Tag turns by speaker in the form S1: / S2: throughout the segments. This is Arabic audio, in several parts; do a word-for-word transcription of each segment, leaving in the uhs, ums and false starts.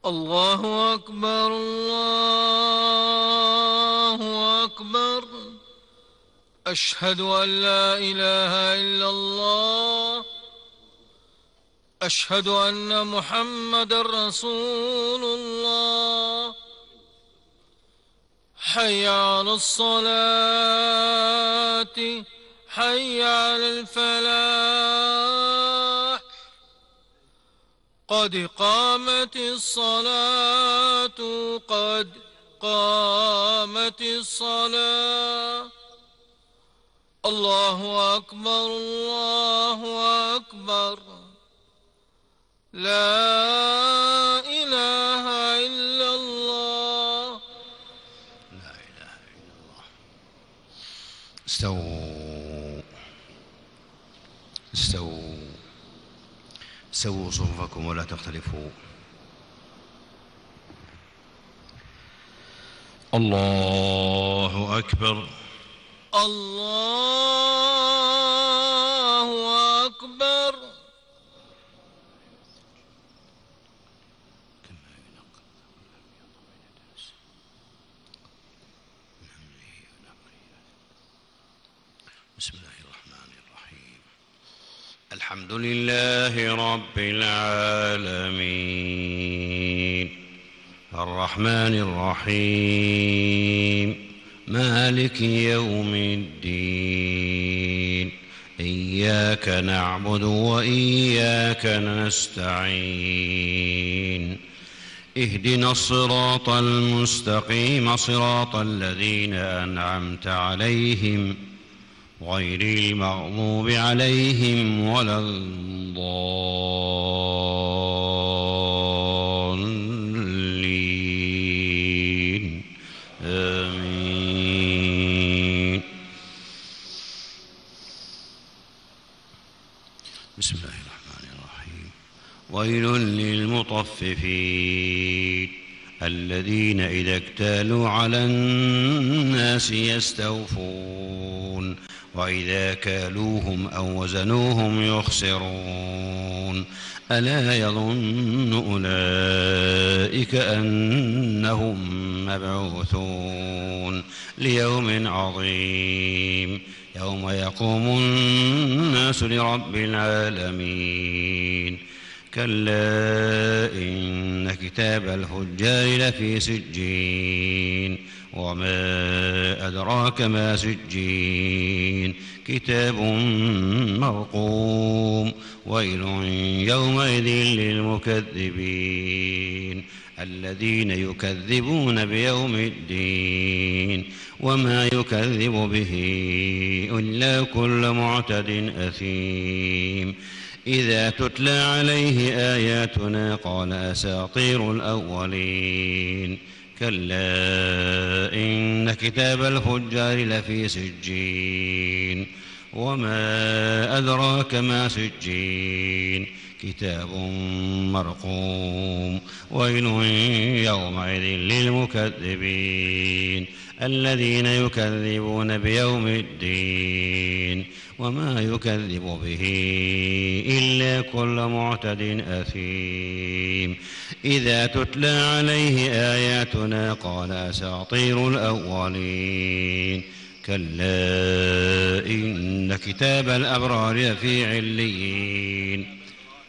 S1: الله أكبر الله أكبر. أشهد أن لا إله إلا الله. أشهد أن محمدًا رسول الله. حي على الصلاة حي على الفلاح. قد قامت الصلاة قد قامت الصلاة. الله أكبر الله أكبر. لا إله إلا الله.
S2: لا إله إلا الله. استووا استووا سووا صفوفكم ولا تختلفوا. الله أكبر
S1: الله أكبر.
S2: بسم الله الرحمن الرحيم. الحمد لله رب العالمين الرحمن الرحيم مالك يوم الدين. إياك نعبد وإياك نستعين. اهدنا الصراط المستقيم صراط الذين أنعمت عليهم غير المغضوب عليهم ولا الضالين. آمين. بسم الله الرحمن الرحيم. ويل للمطففين الذين إذا اكتالوا على الناس يستوفون وإذا كالوهم أو وزنوهم يخسرون. ألا يظن أولئك أنهم مبعوثون ليوم عظيم يوم يقوم الناس لرب العالمين. كلا إن كتاب الفجار لفي سجين وما أدراك ما سجين. كتاب مرقوم. ويل يومئذ للمكذبين الذين يكذبون بيوم الدين وما يكذب به إلا كل معتد أثيم. إذا تتلى عليه آياتنا قال أساطير الأولين. كلا إن كتاب الفجار لفي سجين وما أدراك ما سجين. كتاب مرقوم. ويل يومئذ للمكذبين الذين يكذبون بيوم الدين وما يكذب به إلا كل معتد أثيم. إذا تتلى عليه آياتنا قال أساطير الأولين. كلا إن كتاب الأبرار لفي عليين.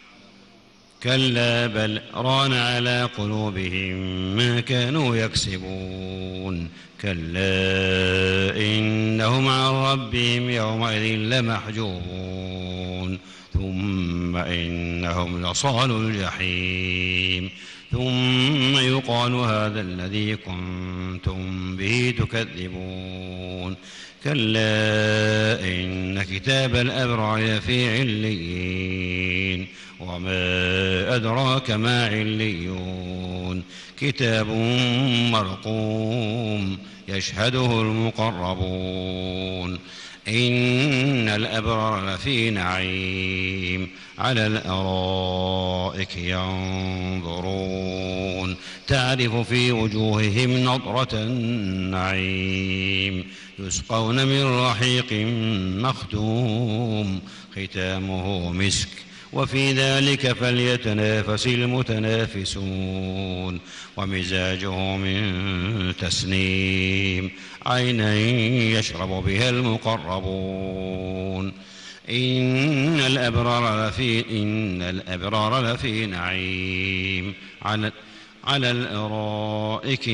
S2: كلا بل ران على قلوبهم ما كانوا يكسبون. كلا إنهم عن ربهم يومئذ لمحجوبون. ثم إنهم لصالوا الجحيم. ثم يقال هذا الذي كنتم به تكذبون. كلا إن كتاب الأبرار لفي عليين وما أدراك ما عليون. كتاب مرقوم يشهده المقربون. إن الأبرار لفي نعيم على الأرائك ينظرون تعرف في وجوههم نضرة النعيم. يسقون من رحيق مختوم ختامه مسك وفي ذلك فليتنافس المتنافسون ومزاجه من تسنيم عينا يشرب بها المقربون إن الأبرار لفي, إن الأبرار لفي نعيم على, على الأرائك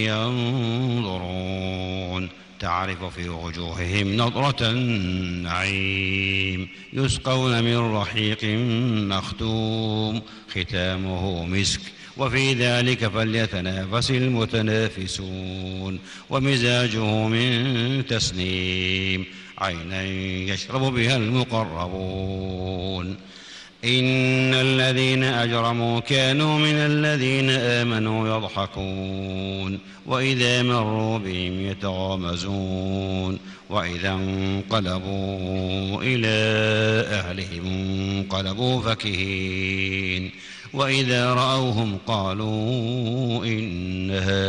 S2: ينظرون تعرف في وجوههم نضرة النعيم يسقون من رحيق مختوم ختامه مسك وفي ذلك فليتنافس المتنافسون ومزاجه من تسنيم عينا يشرب بها المقربون إن الذين أجرموا كانوا من الذين آمنوا يضحكون وإذا مروا بهم يتغامزون وإذا انقلبوا إلى أهلهم انقلبوا فكهين وإذا رأوهم قالوا إن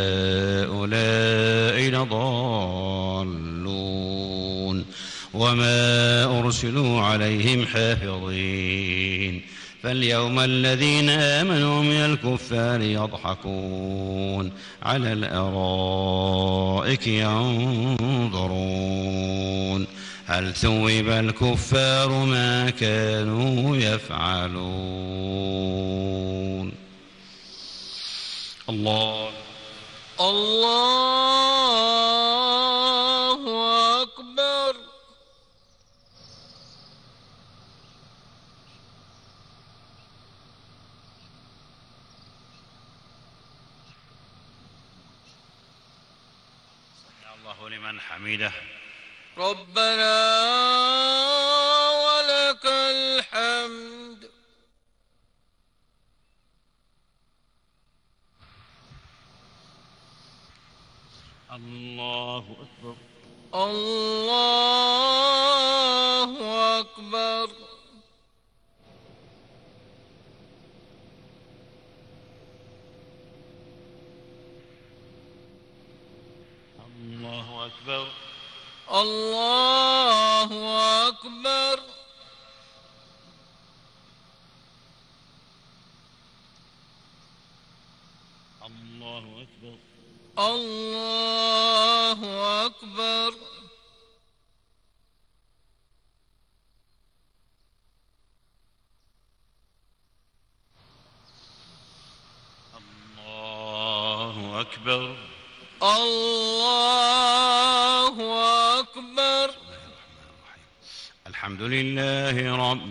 S2: هؤلاء لضالون وما أرسلوا عليهم حافظين فاليوم الذين آمنوا من الكفار يضحكون على الأرائك ينظرون هل ثوب الكفار ما كانوا يفعلون. الله
S1: الله أكبر.
S2: الله لمن حمده.
S1: ربنا ولك الحمد.
S2: الله أكبر.
S1: الله أكبر.
S2: الله أكبر.
S1: الله أكبر.
S2: الله أكبر.
S1: الله أكبر.
S2: الله أكبر.
S1: الله أكبر.
S2: الحمد لله رب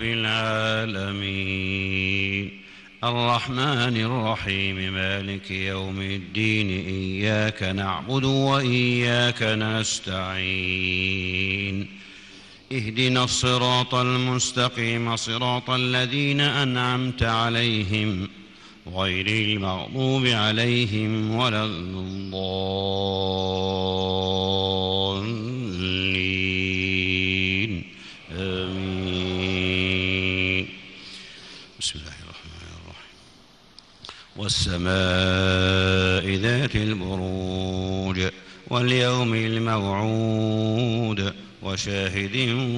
S2: العالمين الرحمن الرحيم مالك يوم الدين إياك نعبد وإياك نستعين اهدنا الصراط المستقيم صراط الذين أنعمت عليهم غير المغضوب عليهم ولا الضالين آمين. بسم الله الرحمن الرحيم والسماء ذات البروج واليوم الموعود وشاهد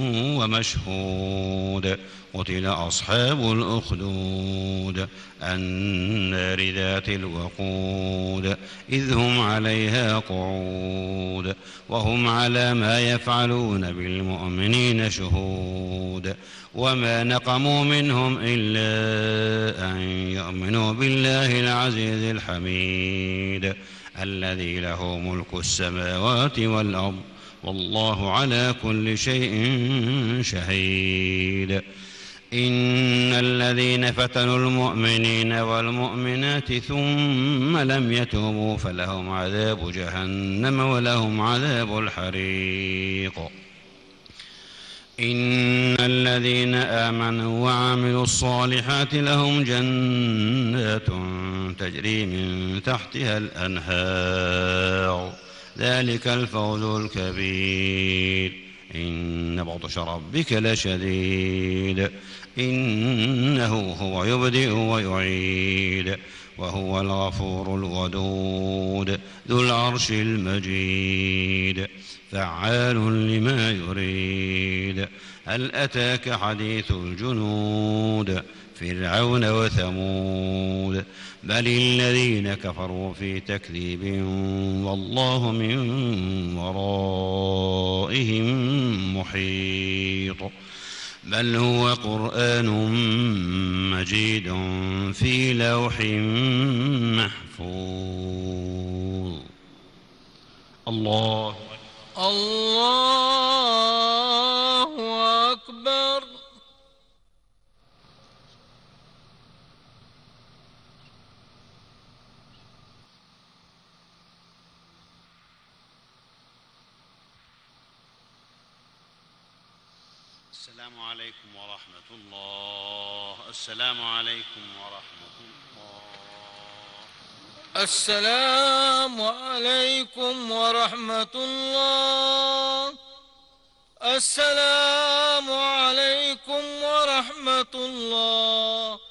S2: ومشهود قتل أصحاب الأخدود النار ذات الوقود إذ هم عليها قعود وهم على ما يفعلون بالمؤمنين شهود وما نقموا منهم إلا أن يؤمنوا بالله العزيز الحميد الذي له ملك السماوات والأرض والله على كل شيء شهيد. إن الذين فتنوا المؤمنين والمؤمنات ثم لم يتوبوا فلهم عذاب جهنم ولهم عذاب الحريق. إن الذين آمنوا وعملوا الصالحات لهم جنات تجري من تحتها الأنهار ذلك الفوز الكبير. إن بطش ربك لشديد إنه هو يبدئ ويعيد وهو الغفور الودود ذو العرش المجيد فعال لما يريد. هل أتاك حديث الجنود فرعون وثمود بل الذين كفروا في تكذيب والله من ورائهم محيط. بل هو قرآن مجيد في لوح محفوظ. الله
S1: الله أكبر.
S2: السلام عليكم ورحمة الله. السلام عليكم ورحمة الله.
S1: السلام عليكم ورحمة الله. السلام عليكم ورحمة الله.